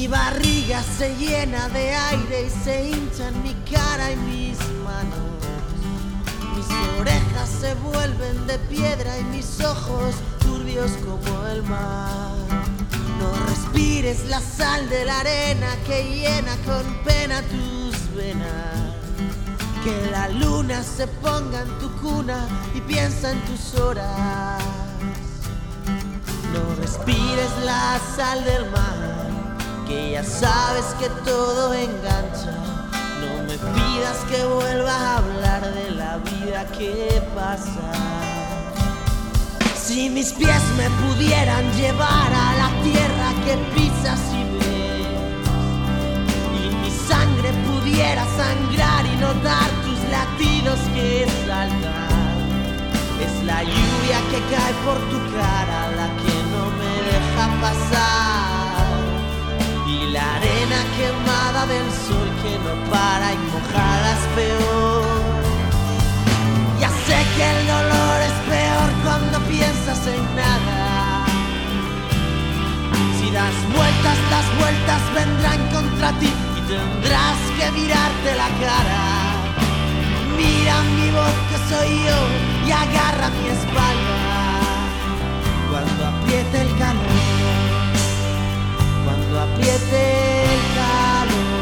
barriga se llena de aire y se hinchan mi cara y mis manos. Mis orejas se vuelven de piedra y mis ojos turbios como el mar. No respires la sal de la arena que llena con pena tus venas. Que la luna se ponga en tu cuna y piensa en tus horas. No respires la sal del mar, que ya sabes que todo engancha. No me pidas que vuelva a hablar de la vida que pasa. Si mis pies me pudieran llevar a la tierra que pisas y ves, y mi sangre pudiera sangrar y notar tus latidos que saltan, es la lluvia que cae por tu cara la que no me deja pasar, y la arena quemada del sol que no para y mojada es peor. Ya sé que el dolor es peor cuando piensas en nada. Si das vueltas, las vueltas vendrán contra ti y tendrás que mirarte la cara. Mira mi voz que soy yo y agarra mi espalda. Cuando apriete el calor, cuando apriete el calor.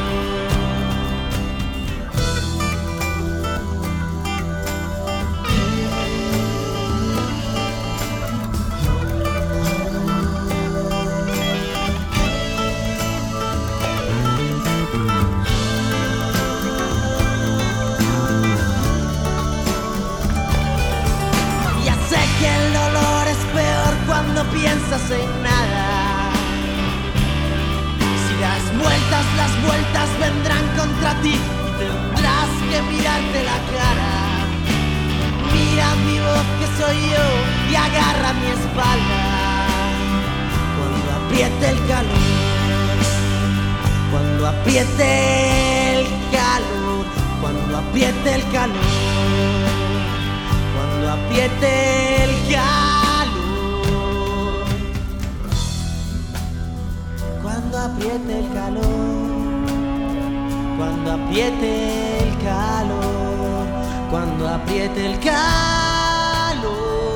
Cuando piensas en nada, si das vueltas, las vueltas vendrán contra ti y tendrás que mirarte la cara. Mira mi voz que soy yo y agarra mi espalda. Cuando apriete el calor, cuando apriete el calor, cuando apriete el calor, cuando apriete el calor. Cuando apriete el calor, cuando apriete el calor, cuando apriete el calor,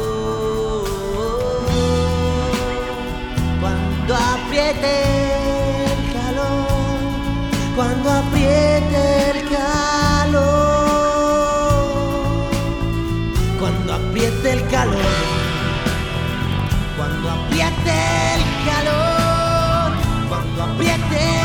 cuando apriete el calor, cuando apriete el calor, cuando apriete el calor, cuando apriete el calor. Cuando apriete